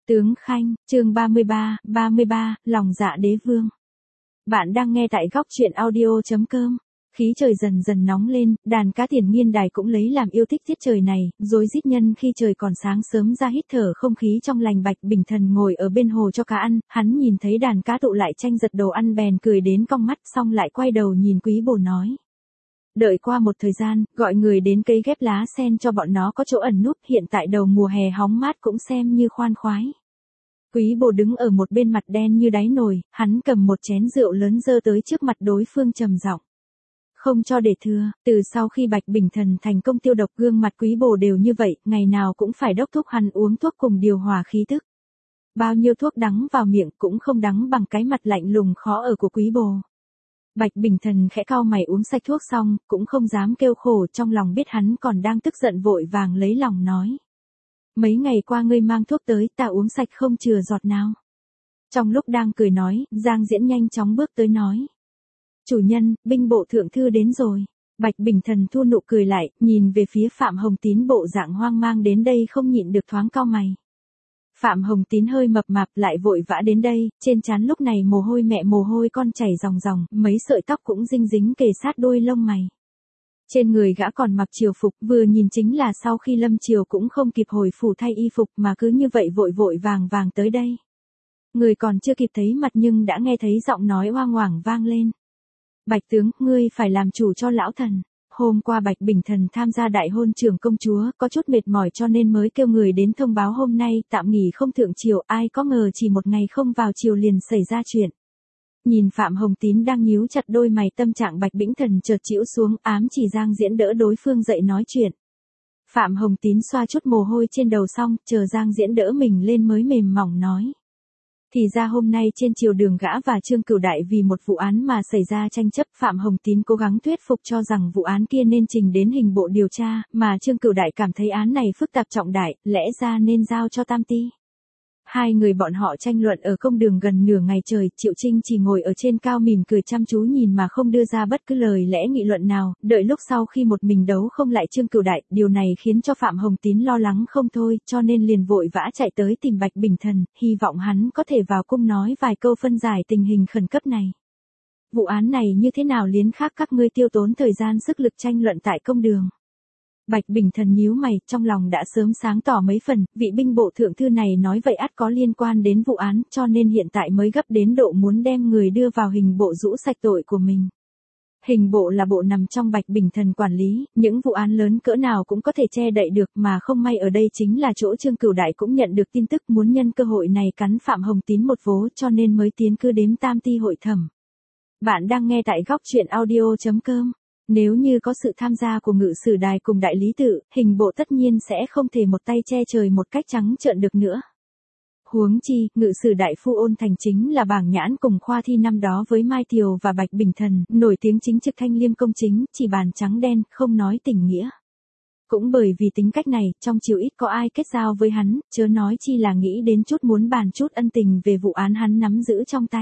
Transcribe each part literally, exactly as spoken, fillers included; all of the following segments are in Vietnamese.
Tướng Khanh, chương ba mươi ba, ba mươi ba, lòng dạ đế vương. Bạn đang nghe tại góc truyện audio chấm com. Khí trời dần dần nóng lên, đàn cá Tiền Nghiên Đài cũng lấy làm yêu thích tiết trời này, rối rít nhân khi trời còn sáng sớm ra hít thở không khí trong lành. Bạch Bình Thần ngồi ở bên hồ cho cá ăn, hắn nhìn thấy đàn cá tụ lại tranh giật đồ ăn bèn cười đến cong mắt, xong lại quay đầu nhìn Quý Bồ nói. Đợi qua một thời gian, gọi người đến cấy ghép lá sen cho bọn nó có chỗ ẩn núp, hiện tại đầu mùa hè hóng mát cũng xem như khoan khoái. Quý Bồ đứng ở một bên mặt đen như đáy nồi, hắn cầm một chén rượu lớn dơ tới trước mặt đối phương trầm giọng. Không cho để thừa, từ sau khi Bạch Bình Thần thành công tiêu độc gương mặt Quý Bồ đều như vậy, ngày nào cũng phải đốc thúc hắn uống thuốc cùng điều hòa khí tức. Bao nhiêu thuốc đắng vào miệng cũng không đắng bằng cái mặt lạnh lùng khó ở của Quý Bồ. Bạch Bình Thần khẽ cau mày uống sạch thuốc xong, cũng không dám kêu khổ, trong lòng biết hắn còn đang tức giận vội vàng lấy lòng nói. Mấy ngày qua ngươi mang thuốc tới, ta uống sạch không chừa giọt nào. Trong lúc đang cười nói, Giang Diễn nhanh chóng bước tới nói. Chủ nhân, binh bộ thượng thư đến rồi. Bạch Bình Thần thu nụ cười lại, nhìn về phía Phạm Hồng Tín bộ dạng hoang mang đến đây không nhịn được thoáng cau mày. Phạm Hồng Tín hơi mập mạp lại vội vã đến đây, trên trán lúc này mồ hôi mẹ mồ hôi con chảy ròng ròng, mấy sợi tóc cũng dinh dính kề sát đôi lông mày. Trên người gã còn mặc triều phục, vừa nhìn chính là sau khi lâm triều cũng không kịp hồi phủ thay y phục mà cứ như vậy vội vội vàng vàng tới đây. Người còn chưa kịp thấy mặt nhưng đã nghe thấy giọng nói oang oảng vang lên. Bạch tướng, ngươi phải làm chủ cho lão thần. Hôm qua Bạch Bình Thần tham gia đại hôn trưởng công chúa, có chút mệt mỏi cho nên mới kêu người đến thông báo hôm nay tạm nghỉ không thượng triều, ai có ngờ chỉ một ngày không vào triều liền xảy ra chuyện. Nhìn Phạm Hồng Tín đang nhíu chặt đôi mày, tâm trạng Bạch Bình Thần chợt chĩu xuống, ám chỉ Giang Diễn đỡ đối phương dậy nói chuyện. Phạm Hồng Tín xoa chút mồ hôi trên đầu xong, chờ Giang Diễn đỡ mình lên mới mềm mỏng nói. Thì ra hôm nay trên triều đường gã và Trương Cửu Đại vì một vụ án mà xảy ra tranh chấp, Phạm Hồng Tín cố gắng thuyết phục cho rằng vụ án kia nên trình đến hình bộ điều tra, mà Trương Cửu Đại cảm thấy án này phức tạp trọng đại, lẽ ra nên giao cho Tam Ty. Hai người bọn họ tranh luận ở công đường gần nửa ngày trời, Triệu Trinh chỉ ngồi ở trên cao mỉm cười chăm chú nhìn mà không đưa ra bất cứ lời lẽ nghị luận nào, đợi lúc sau khi một mình đấu không lại Trương Cửu Đại, điều này khiến cho Phạm Hồng Tín lo lắng không thôi, cho nên liền vội vã chạy tới tìm Bạch Bình Thần, hy vọng hắn có thể vào cung nói vài câu phân giải tình hình khẩn cấp này. Vụ án này như thế nào liến khác các ngươi tiêu tốn thời gian sức lực tranh luận tại công đường. Bạch Bình Thần nhíu mày, trong lòng đã sớm sáng tỏ mấy phần, vị binh bộ thượng thư này nói vậy ắt có liên quan đến vụ án, cho nên hiện tại mới gấp đến độ muốn đem người đưa vào hình bộ rũ sạch tội của mình. Hình bộ là bộ nằm trong Bạch Bình Thần quản lý, những vụ án lớn cỡ nào cũng có thể che đậy được, mà không may ở đây chính là chỗ Trương Cửu Đại cũng nhận được tin tức muốn nhân cơ hội này cắn Phạm Hồng Tín một vố, cho nên mới tiến cư đếm Tam Ty hội thẩm. Bạn đang nghe tại góc truyện audio chấm com. Nếu như có sự tham gia của Ngự Sử Đài cùng Đại Lý Tự, hình bộ tất nhiên sẽ không thể một tay che trời một cách trắng trợn được nữa. Huống chi, Ngự Sử Đại Phu Ôn Thành chính là bảng nhãn cùng khoa thi năm đó với Mai Tiều và Bạch Bình Thần, nổi tiếng chính trực thanh liêm công chính, chỉ bàn trắng đen, không nói tình nghĩa. Cũng bởi vì tính cách này, trong triều ít có ai kết giao với hắn, chớ nói chi là nghĩ đến chút muốn bàn chút ân tình về vụ án hắn nắm giữ trong tay.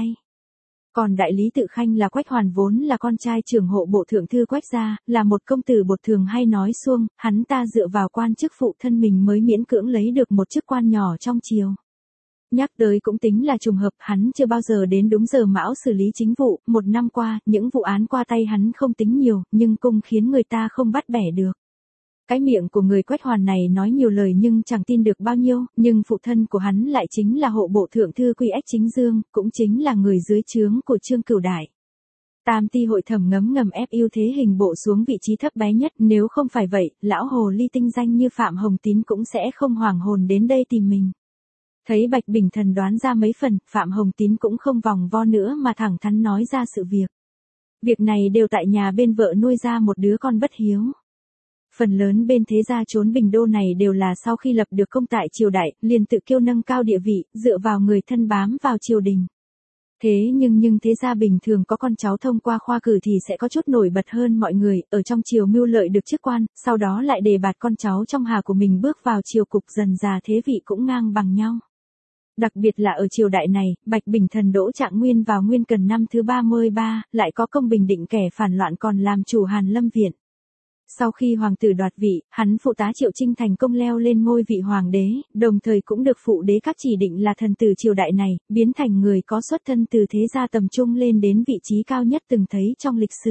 Còn Đại Lý Tự Khanh là Quách Hoàn vốn là con trai trưởng hộ bộ thượng thư Quách gia, là một công tử bột thường hay nói suông, hắn ta dựa vào quan chức phụ thân mình mới miễn cưỡng lấy được một chức quan nhỏ trong triều. Nhắc tới cũng tính là trùng hợp, hắn chưa bao giờ đến đúng giờ mão xử lý chính vụ, một năm qua, những vụ án qua tay hắn không tính nhiều, nhưng cũng khiến người ta không bắt bẻ được. Cái miệng của người Quách Hoàn này nói nhiều lời nhưng chẳng tin được bao nhiêu, nhưng phụ thân của hắn lại chính là hộ bộ thượng thư Quy Ách Chính Dương, cũng chính là người dưới trướng của Trương Cửu Đại. Tam Ty hội thẩm ngấm ngầm ép ưu thế hình bộ xuống vị trí thấp bé nhất, nếu không phải vậy, lão hồ ly tinh danh như Phạm Hồng Tín cũng sẽ không hoảng hồn đến đây tìm mình. Thấy Bạch Bình Thần đoán ra mấy phần, Phạm Hồng Tín cũng không vòng vo nữa mà thẳng thắn nói ra sự việc. Việc này đều tại nhà bên vợ nuôi ra một đứa con bất hiếu. Phần lớn bên thế gia trốn Bình Đô này đều là sau khi lập được công tại triều đại, liền tự kiêu nâng cao địa vị, dựa vào người thân bám vào triều đình. Thế nhưng nhưng thế gia bình thường có con cháu thông qua khoa cử thì sẽ có chút nổi bật hơn mọi người, ở trong triều mưu lợi được chức quan, sau đó lại đề bạt con cháu trong hà của mình bước vào triều cục, dần già thế vị cũng ngang bằng nhau. Đặc biệt là ở triều đại này, Bạch Bình Thần đỗ Trạng Nguyên vào Nguyên Cần năm thứ ba mươi ba, lại có công bình định kẻ phản loạn còn làm chủ Hàn Lâm Viện. Sau khi hoàng tử đoạt vị, hắn phụ tá Triệu Trinh thành công leo lên ngôi vị hoàng đế, đồng thời cũng được phụ đế các chỉ định là thần tử triều đại này, biến thành người có xuất thân từ thế gia tầm trung lên đến vị trí cao nhất từng thấy trong lịch sử.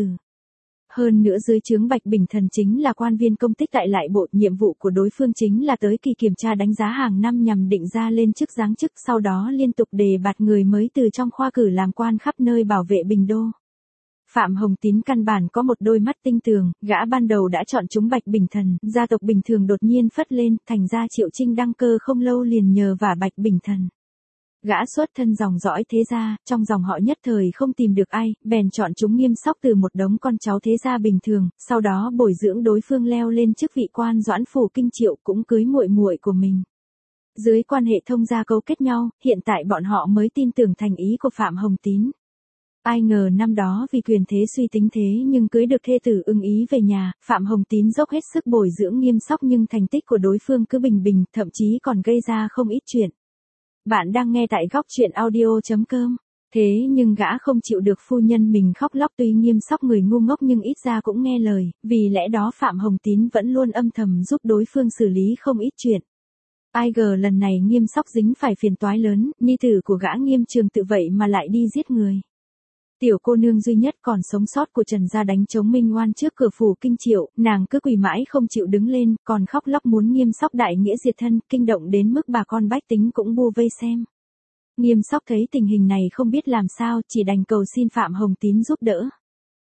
Hơn nữa dưới trướng Bạch Bình Thần chính là quan viên công tích tại lại bộ, nhiệm vụ của đối phương chính là tới kỳ kiểm tra đánh giá hàng năm nhằm định ra lên chức giáng chức, sau đó liên tục đề bạt người mới từ trong khoa cử làm quan khắp nơi bảo vệ Bình Đô. Phạm Hồng Tín căn bản có một đôi mắt tinh tường, gã ban đầu đã chọn chúng Bạch Bình Thần, gia tộc bình thường đột nhiên phất lên, thành ra Triệu Trinh đăng cơ không lâu liền nhờ vả Bạch Bình Thần. Gã xuất thân dòng dõi thế gia, trong dòng họ nhất thời không tìm được ai, bèn chọn chúng Nghiêm Sóc từ một đống con cháu thế gia bình thường, sau đó bồi dưỡng đối phương leo lên chức vị quan Doãn phủ Kinh Triệu, cũng cưới muội muội của mình. Dưới quan hệ thông gia cấu kết nhau, hiện tại bọn họ mới tin tưởng thành ý của Phạm Hồng Tín. Ai ngờ năm đó vì quyền thế suy tính thế nhưng cưới được thê tử ưng ý về nhà, Phạm Hồng Tín dốc hết sức bồi dưỡng Nghiêm Sóc nhưng thành tích của đối phương cứ bình bình, thậm chí còn gây ra không ít chuyện. Bạn đang nghe tại góc truyện audio chấm com. Thế nhưng gã không chịu được phu nhân mình khóc lóc, tuy Nghiêm Sóc người ngu ngốc nhưng ít ra cũng nghe lời, vì lẽ đó Phạm Hồng Tín vẫn luôn âm thầm giúp đối phương xử lý không ít chuyện. Ai ngờ lần này Nghiêm Sóc dính phải phiền toái lớn, nhi tử của gã Nghiêm Trường Tự vậy mà lại đi giết người. Tiểu cô nương duy nhất còn sống sót của Trần gia đánh chống Minh Oan trước cửa phủ Kinh Triệu, nàng cứ quỳ mãi không chịu đứng lên, còn khóc lóc muốn Nghiêm Sóc đại nghĩa diệt thân, kinh động đến mức bà con bách tính cũng bu vây xem. Nghiêm Sóc thấy tình hình này không biết làm sao, chỉ đành cầu xin Phạm Hồng Tín giúp đỡ.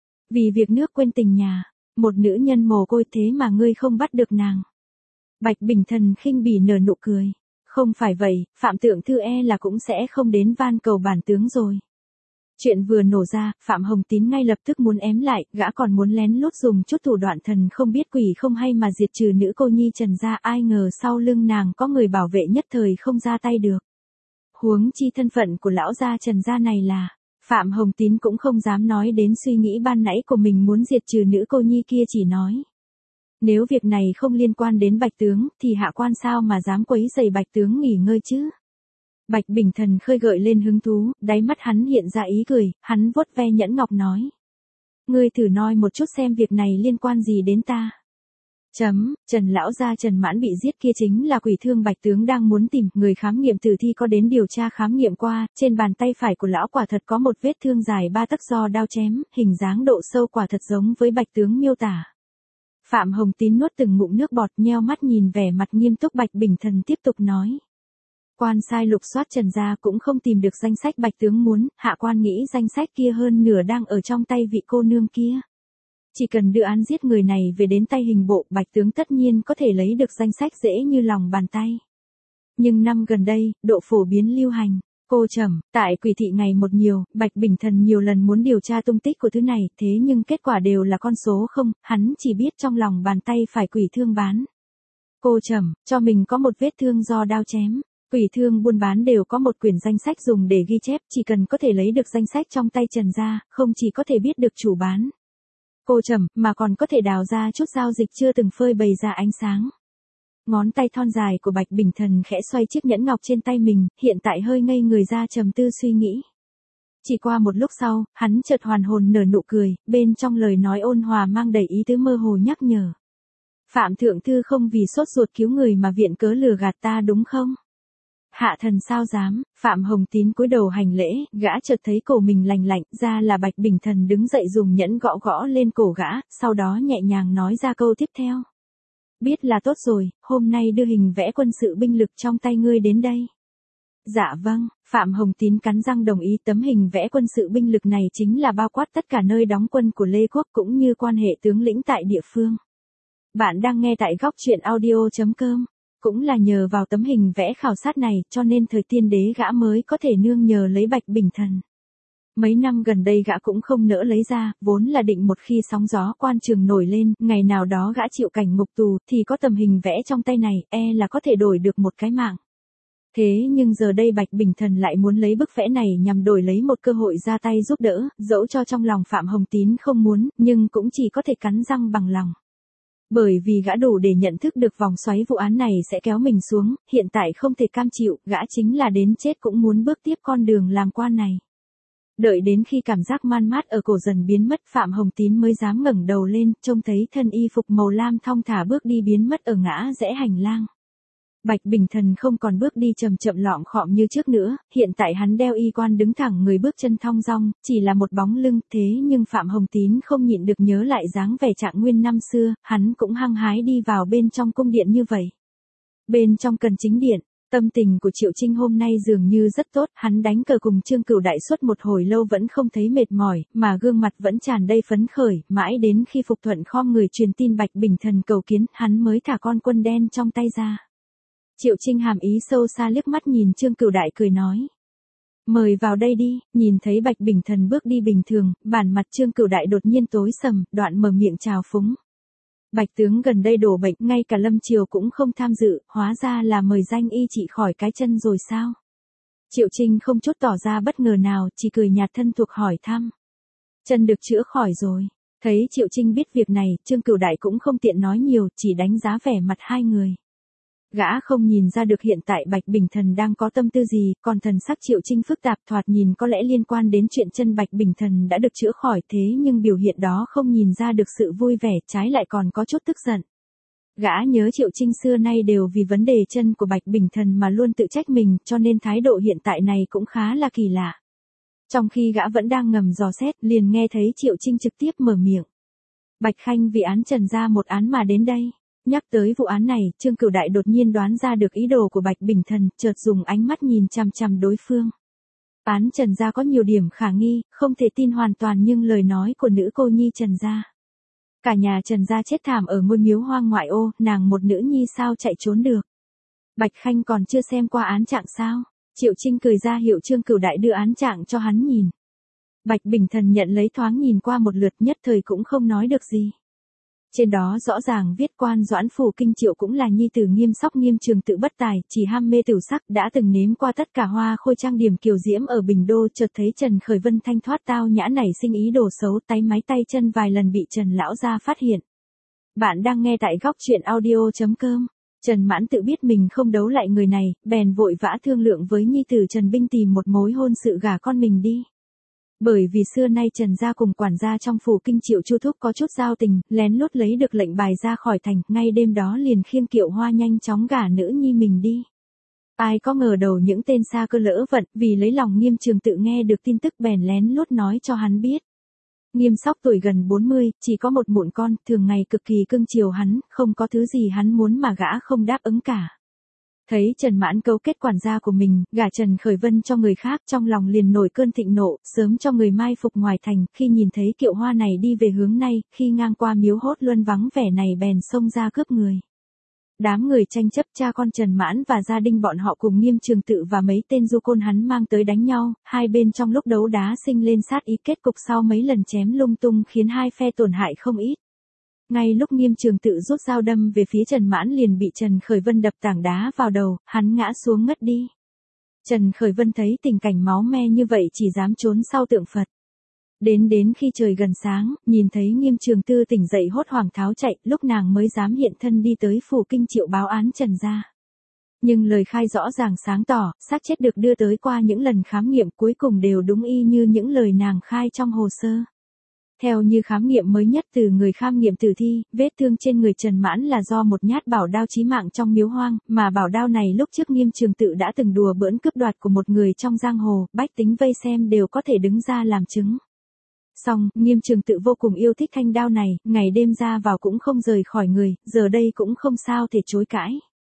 Vì việc nước quên tình nhà, một nữ nhân mồ côi thế mà ngươi không bắt được nàng. Bạch Bình Thần khinh bỉ nở nụ cười. Không phải vậy, Phạm Thượng Thư e là cũng sẽ không đến van cầu bản tướng rồi. Chuyện vừa nổ ra, Phạm Hồng Tín ngay lập tức muốn ém lại, gã còn muốn lén lút dùng chút thủ đoạn thần không biết quỷ không hay mà diệt trừ nữ cô nhi Trần gia, ai ngờ sau lưng nàng có người bảo vệ nhất thời không ra tay được. Huống chi thân phận của lão gia Trần gia này là, Phạm Hồng Tín cũng không dám nói đến suy nghĩ ban nãy của mình muốn diệt trừ nữ cô nhi kia, chỉ nói. Nếu việc này không liên quan đến Bạch tướng, thì hạ quan sao mà dám quấy rầy Bạch tướng nghỉ ngơi chứ? Bạch Bình Thần khơi gợi lên hứng thú, đáy mắt hắn hiện ra ý cười, hắn vuốt ve nhẫn ngọc nói. Ngươi thử nói một chút xem việc này liên quan gì đến ta. Chấm, Trần lão gia Trần Mãn bị giết kia chính là quỷ thương Bạch tướng đang muốn tìm, người khám nghiệm tử thi có đến điều tra khám nghiệm qua, trên bàn tay phải của lão quả thật có một vết thương dài ba tấc do đao chém, hình dáng độ sâu quả thật giống với Bạch tướng miêu tả. Phạm Hồng Tín nuốt từng ngụm nước bọt, nheo mắt nhìn vẻ mặt nghiêm túc Bạch Bình Thần tiếp tục nói. Quan sai lục soát Trần gia cũng không tìm được danh sách Bạch tướng muốn, hạ quan nghĩ danh sách kia hơn nửa đang ở trong tay vị cô nương kia. Chỉ cần đưa án giết người này về đến tay hình bộ, Bạch tướng tất nhiên có thể lấy được danh sách dễ như lòng bàn tay. Nhưng năm gần đây, độ phổ biến lưu hành, cô trầm, tại quỷ thị ngày một nhiều, Bạch Bình Thần nhiều lần muốn điều tra tung tích của thứ này, thế nhưng kết quả đều là con số không, hắn chỉ biết trong lòng bàn tay phải quỷ thương bán. Cô trầm, cho mình có một vết thương do đao chém. Quỷ thương buôn bán đều có một quyển danh sách dùng để ghi chép, chỉ cần có thể lấy được danh sách trong tay Trần gia, không chỉ có thể biết được chủ bán. Cô trầm, mà còn có thể đào ra chút giao dịch chưa từng phơi bày ra ánh sáng. Ngón tay thon dài của Bạch Bình Thần khẽ xoay chiếc nhẫn ngọc trên tay mình, hiện tại hơi ngây người ra trầm tư suy nghĩ. Chỉ qua một lúc sau, hắn chợt hoàn hồn nở nụ cười, bên trong lời nói ôn hòa mang đầy ý tứ mơ hồ nhắc nhở. Phạm Thượng Thư không vì sốt ruột cứu người mà viện cớ lừa gạt ta đúng không? Hạ thần sao dám, Phạm Hồng Tín cúi đầu hành lễ, gã chợt thấy cổ mình lành lạnh, ra là Bạch Bình Thần đứng dậy dùng nhẫn gõ gõ lên cổ gã, sau đó nhẹ nhàng nói ra câu tiếp theo. Biết là tốt rồi, hôm nay đưa hình vẽ quân sự binh lực trong tay ngươi đến đây. Dạ vâng, Phạm Hồng Tín cắn răng đồng ý, tấm hình vẽ quân sự binh lực này chính là bao quát tất cả nơi đóng quân của Lê Quốc cũng như quan hệ tướng lĩnh tại địa phương. Bạn đang nghe tại góc truyện audio chấm com. Cũng là nhờ vào tấm hình vẽ khảo sát này cho nên thời tiên đế gã mới có thể nương nhờ lấy Bạch Bình Thần. Mấy năm gần đây gã cũng không nỡ lấy ra, vốn là định một khi sóng gió quan trường nổi lên, ngày nào đó gã chịu cảnh ngục tù thì có tấm hình vẽ trong tay này, e là có thể đổi được một cái mạng. Thế nhưng giờ đây Bạch Bình Thần lại muốn lấy bức vẽ này nhằm đổi lấy một cơ hội ra tay giúp đỡ, dẫu cho trong lòng Phạm Hồng Tín không muốn, nhưng cũng chỉ có thể cắn răng bằng lòng. Bởi vì gã đủ để nhận thức được vòng xoáy vụ án này sẽ kéo mình xuống, hiện tại không thể cam chịu, gã chính là đến chết cũng muốn bước tiếp con đường làm quan này. Đợi đến khi cảm giác man mát ở cổ dần biến mất, Phạm Hồng Tín mới dám ngẩng đầu lên, trông thấy thân y phục màu lam thong thả bước đi biến mất ở ngã rẽ hành lang. Bạch Bình Thần không còn bước đi chậm chậm lọm khọm như trước nữa, hiện tại hắn đeo y quan đứng thẳng người bước chân thong dong, chỉ là một bóng lưng, thế nhưng Phạm Hồng Tín không nhịn được nhớ lại dáng vẻ Trạng Nguyên năm xưa, hắn cũng hăng hái đi vào bên trong cung điện như vậy. Bên trong cần chính điện, tâm tình của Triệu Trinh hôm nay dường như rất tốt, hắn đánh cờ cùng Trương Cửu Đại suốt một hồi lâu vẫn không thấy mệt mỏi, mà gương mặt vẫn tràn đầy phấn khởi, mãi đến khi Phục Thuận khom người truyền tin Bạch Bình Thần cầu kiến, hắn mới thả con quân đen trong tay ra. Triệu Trinh hàm ý sâu xa liếc mắt nhìn Trương Cửu Đại cười nói. Mời vào đây đi, nhìn thấy Bạch Bình Thần bước đi bình thường, bản mặt Trương Cửu Đại đột nhiên tối sầm, đoạn mở miệng chào phúng. Bạch tướng gần đây đổ bệnh, ngay cả Lâm Triều cũng không tham dự, hóa ra là mời danh y trị khỏi cái chân rồi sao? Triệu Trinh không chút tỏ ra bất ngờ nào, chỉ cười nhạt thân thuộc hỏi thăm. Chân được chữa khỏi rồi. Thấy Triệu Trinh biết việc này, Trương Cửu Đại cũng không tiện nói nhiều, chỉ đánh giá vẻ mặt hai người. Gã không nhìn ra được hiện tại Bạch Bình Thần đang có tâm tư gì, còn thần sắc Triệu Trinh phức tạp thoạt nhìn có lẽ liên quan đến chuyện chân Bạch Bình Thần đã được chữa khỏi, thế nhưng biểu hiện đó không nhìn ra được sự vui vẻ, trái lại còn có chút tức giận. Gã nhớ Triệu Trinh xưa nay đều vì vấn đề chân của Bạch Bình Thần mà luôn tự trách mình, cho nên thái độ hiện tại này cũng khá là kỳ lạ. Trong khi gã vẫn đang ngầm dò xét, liền nghe thấy Triệu Trinh trực tiếp mở miệng. Bạch Khanh vì án Trần ra một án mà đến đây. Nhắc tới vụ án này, Trương Cửu Đại đột nhiên đoán ra được ý đồ của Bạch Bình Thần, chợt dùng ánh mắt nhìn chằm chằm đối phương. Án Trần gia có nhiều điểm khả nghi, không thể tin hoàn toàn nhưng lời nói của nữ cô nhi Trần gia. Cả nhà Trần gia chết thảm ở ngôi miếu hoang ngoại ô, nàng một nữ nhi sao chạy trốn được. Bạch Khanh còn chưa xem qua án trạng sao? Triệu Trinh cười ra hiệu Trương Cửu Đại đưa án trạng cho hắn nhìn. Bạch Bình Thần nhận lấy thoáng nhìn qua một lượt, nhất thời cũng không nói được gì. Trên đó rõ ràng viết quan Doãn Phủ Kinh Triệu cũng là nhi tử Nghiêm Sóc Nghiêm Trường Tự bất tài, chỉ ham mê tửu sắc, đã từng nếm qua tất cả hoa khôi trang điểm kiều diễm ở Bình Đô, chợt thấy Trần Khởi Vân thanh thoát tao nhã nảy sinh ý đồ xấu, tay máy tay chân vài lần bị Trần lão gia phát hiện. Bạn đang nghe tại góc truyện audio chấm com. Trần Mãn tự biết mình không đấu lại người này, bèn vội vã thương lượng với nhi tử Trần Binh tìm một mối hôn sự gả con mình đi. Bởi vì xưa nay Trần gia cùng quản gia trong phủ Kinh Triệu Chu Thúc có chút giao tình, lén lút lấy được lệnh bài ra khỏi thành, ngay đêm đó liền khiêng kiệu hoa nhanh chóng gả nữ nhi mình đi. Ai có ngờ đầu những tên xa cơ lỡ vận, vì lấy lòng Nghiêm Trường Tự nghe được tin tức bèn lén lút nói cho hắn biết. Nghiêm Sóc tuổi gần bốn mươi, chỉ có một mụn con, thường ngày cực kỳ cưng chiều hắn, không có thứ gì hắn muốn mà gã không đáp ứng cả. Thấy Trần Mãn cấu kết quản gia của mình, gả Trần Khởi Vân cho người khác, trong lòng liền nổi cơn thịnh nộ, sớm cho người mai phục ngoài thành, khi nhìn thấy kiệu hoa này đi về hướng này, khi ngang qua miếu Hốt Luân vắng vẻ này bèn xông ra cướp người. Đám người tranh chấp cha con Trần Mãn và gia đình bọn họ cùng Nghiêm Trường Tự và mấy tên du côn hắn mang tới đánh nhau, hai bên trong lúc đấu đá sinh lên sát ý, kết cục sau mấy lần chém lung tung khiến hai phe tổn hại không ít. Ngay lúc Nghiêm Trường Tự rút dao đâm về phía Trần Mãn liền bị Trần Khởi Vân đập tảng đá vào đầu, hắn ngã xuống ngất đi. Trần Khởi Vân thấy tình cảnh máu me như vậy chỉ dám trốn sau tượng Phật. Đến đến khi trời gần sáng, nhìn thấy Nghiêm Trường Tư tỉnh dậy hốt hoảng tháo chạy, lúc nàng mới dám hiện thân đi tới phủ Kinh Triệu báo án Trần gia. Nhưng lời khai rõ ràng sáng tỏ, xác chết được đưa tới qua những lần khám nghiệm cuối cùng đều đúng y như những lời nàng khai trong hồ sơ. Theo như khám nghiệm mới nhất từ người khám nghiệm tử thi, vết thương trên người Trần Mãn là do một nhát bảo đao chí mạng trong miếu hoang, mà bảo đao này lúc trước Nghiêm Trường Tự đã từng đùa bỡn cướp đoạt của một người trong giang hồ, bách tính vây xem đều có thể đứng ra làm chứng. Song, Nghiêm Trường Tự vô cùng yêu thích thanh đao này, ngày đêm ra vào cũng không rời khỏi người, giờ đây cũng không sao thể chối cãi.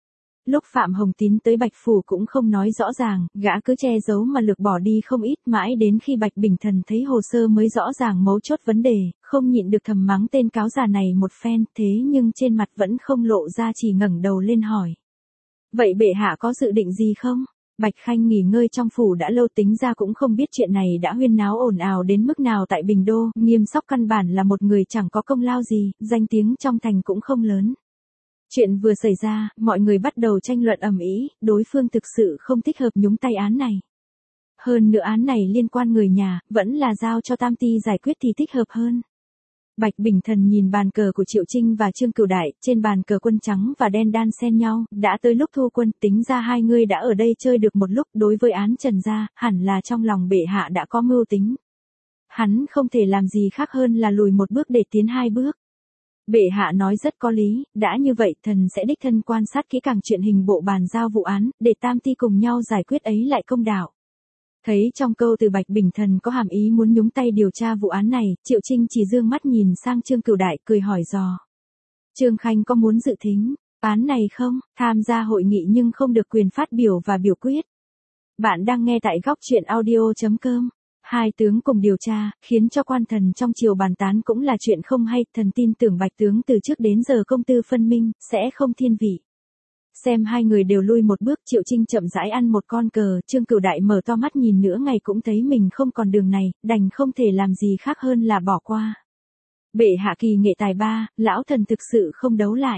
Lúc Phạm Hồng Tín tới Bạch Phủ cũng không nói rõ ràng, gã cứ che giấu mà lược bỏ đi không ít, mãi đến khi Bạch Bình Thần thấy hồ sơ mới rõ ràng mấu chốt vấn đề, không nhịn được thầm mắng tên cáo già này một phen, thế nhưng trên mặt vẫn không lộ ra, chỉ ngẩng đầu lên hỏi. Vậy bệ hạ có dự định gì không? Bạch Khanh nghỉ ngơi trong phủ đã lâu, tính ra cũng không biết chuyện này đã huyên náo ồn ào đến mức nào tại Bình Đô, Nghiêm Sóc căn bản là một người chẳng có công lao gì, danh tiếng trong thành cũng không lớn. Chuyện vừa xảy ra, mọi người bắt đầu tranh luận ầm ĩ, đối phương thực sự không thích hợp nhúng tay án này. Hơn nữa án này liên quan người nhà, vẫn là giao cho Tam Ty giải quyết thì thích hợp hơn. Bạch Bình Thần nhìn bàn cờ của Triệu Trinh và Trương Cửu Đại, trên bàn cờ quân trắng và đen đan xen nhau, đã tới lúc thu quân, tính ra hai người đã ở đây chơi được một lúc, đối với án Trần gia, hẳn là trong lòng bệ hạ đã có mưu tính. Hắn không thể làm gì khác hơn là lùi một bước để tiến hai bước. Bệ hạ nói rất có lý, đã như vậy thần sẽ đích thân quan sát kỹ càng chuyện hình bộ bàn giao vụ án, để tam ti cùng nhau giải quyết ấy lại công đạo. Thấy trong câu từ Bạch Bình Thần có hàm ý muốn nhúng tay điều tra vụ án này, Triệu Trinh chỉ dương mắt nhìn sang Trương Cửu Đại cười hỏi dò. Trương Khanh có muốn dự thính án này không? Tham gia hội nghị nhưng không được quyền phát biểu và biểu quyết. Bạn đang nghe tại góc truyện audio chấm com. Hai tướng cùng điều tra, khiến cho quan thần trong triều bàn tán cũng là chuyện không hay, thần tin tưởng Bạch tướng từ trước đến giờ công tư phân minh, sẽ không thiên vị. Xem hai người đều lui một bước, Triệu Trinh chậm rãi ăn một con cờ, Trương Cửu Đại mở to mắt nhìn nửa ngày cũng thấy mình không còn đường này, đành không thể làm gì khác hơn là bỏ qua. Bệ hạ kỳ nghệ tài ba, lão thần thực sự không đấu lại.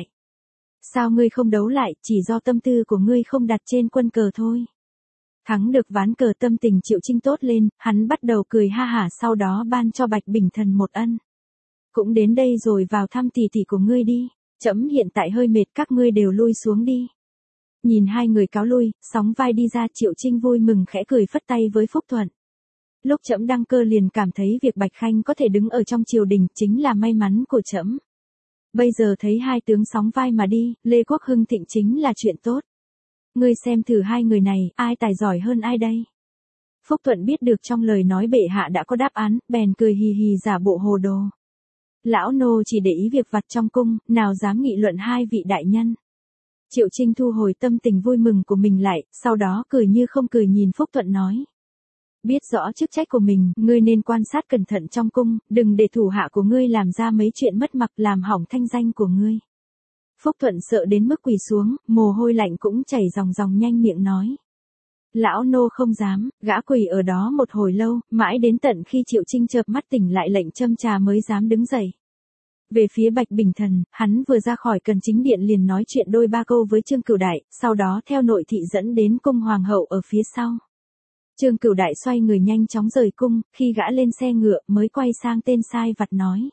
Sao ngươi không đấu lại, chỉ do tâm tư của ngươi không đặt trên quân cờ thôi. Thắng được ván cờ, tâm tình Triệu Trinh tốt lên, hắn bắt đầu cười ha hả, sau đó ban cho Bạch Bình Thần một ân. Cũng đến đây rồi, vào thăm tỷ tỷ của ngươi đi. Trẫm hiện tại hơi mệt, các ngươi đều lui xuống đi. Nhìn hai người cáo lui, sóng vai đi ra, Triệu Trinh vui mừng khẽ cười phất tay với Phúc Thuận. Lúc trẫm đăng cơ liền cảm thấy việc Bạch Khanh có thể đứng ở trong triều đình chính là may mắn của trẫm. Bây giờ thấy hai tướng sóng vai mà đi, Lê Quốc hưng thịnh chính là chuyện tốt. Ngươi xem thử hai người này, ai tài giỏi hơn ai đây? Phúc Thuận biết được trong lời nói bệ hạ đã có đáp án, bèn cười hì hì giả bộ hồ đồ. Lão nô chỉ để ý việc vặt trong cung, nào dám nghị luận hai vị đại nhân. Triệu Trinh thu hồi tâm tình vui mừng của mình lại, sau đó cười như không cười nhìn Phúc Thuận nói. Biết rõ chức trách của mình, ngươi nên quan sát cẩn thận trong cung, đừng để thủ hạ của ngươi làm ra mấy chuyện mất mặt làm hỏng thanh danh của ngươi. Phúc Thuận sợ đến mức quỳ xuống, mồ hôi lạnh cũng chảy ròng ròng nhanh miệng nói. Lão nô không dám, gã quỳ ở đó một hồi lâu, mãi đến tận khi Triệu Trinh chợp mắt tỉnh lại lệnh châm trà mới dám đứng dậy. Về phía Bạch Bình Thần, hắn vừa ra khỏi cần chính điện liền nói chuyện đôi ba câu với Trương Cửu Đại, sau đó theo nội thị dẫn đến cung hoàng hậu ở phía sau. Trương Cửu Đại xoay người nhanh chóng rời cung, khi gã lên xe ngựa mới quay sang tên sai vặt nói.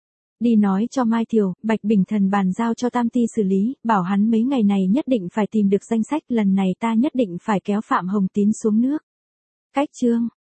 Đi nói cho Mai Thiều, Bạch Bình Thần bàn giao cho Tam Ti xử lý, bảo hắn mấy ngày này nhất định phải tìm được danh sách, lần này ta nhất định phải kéo Phạm Hồng Tín xuống nước. Cách chương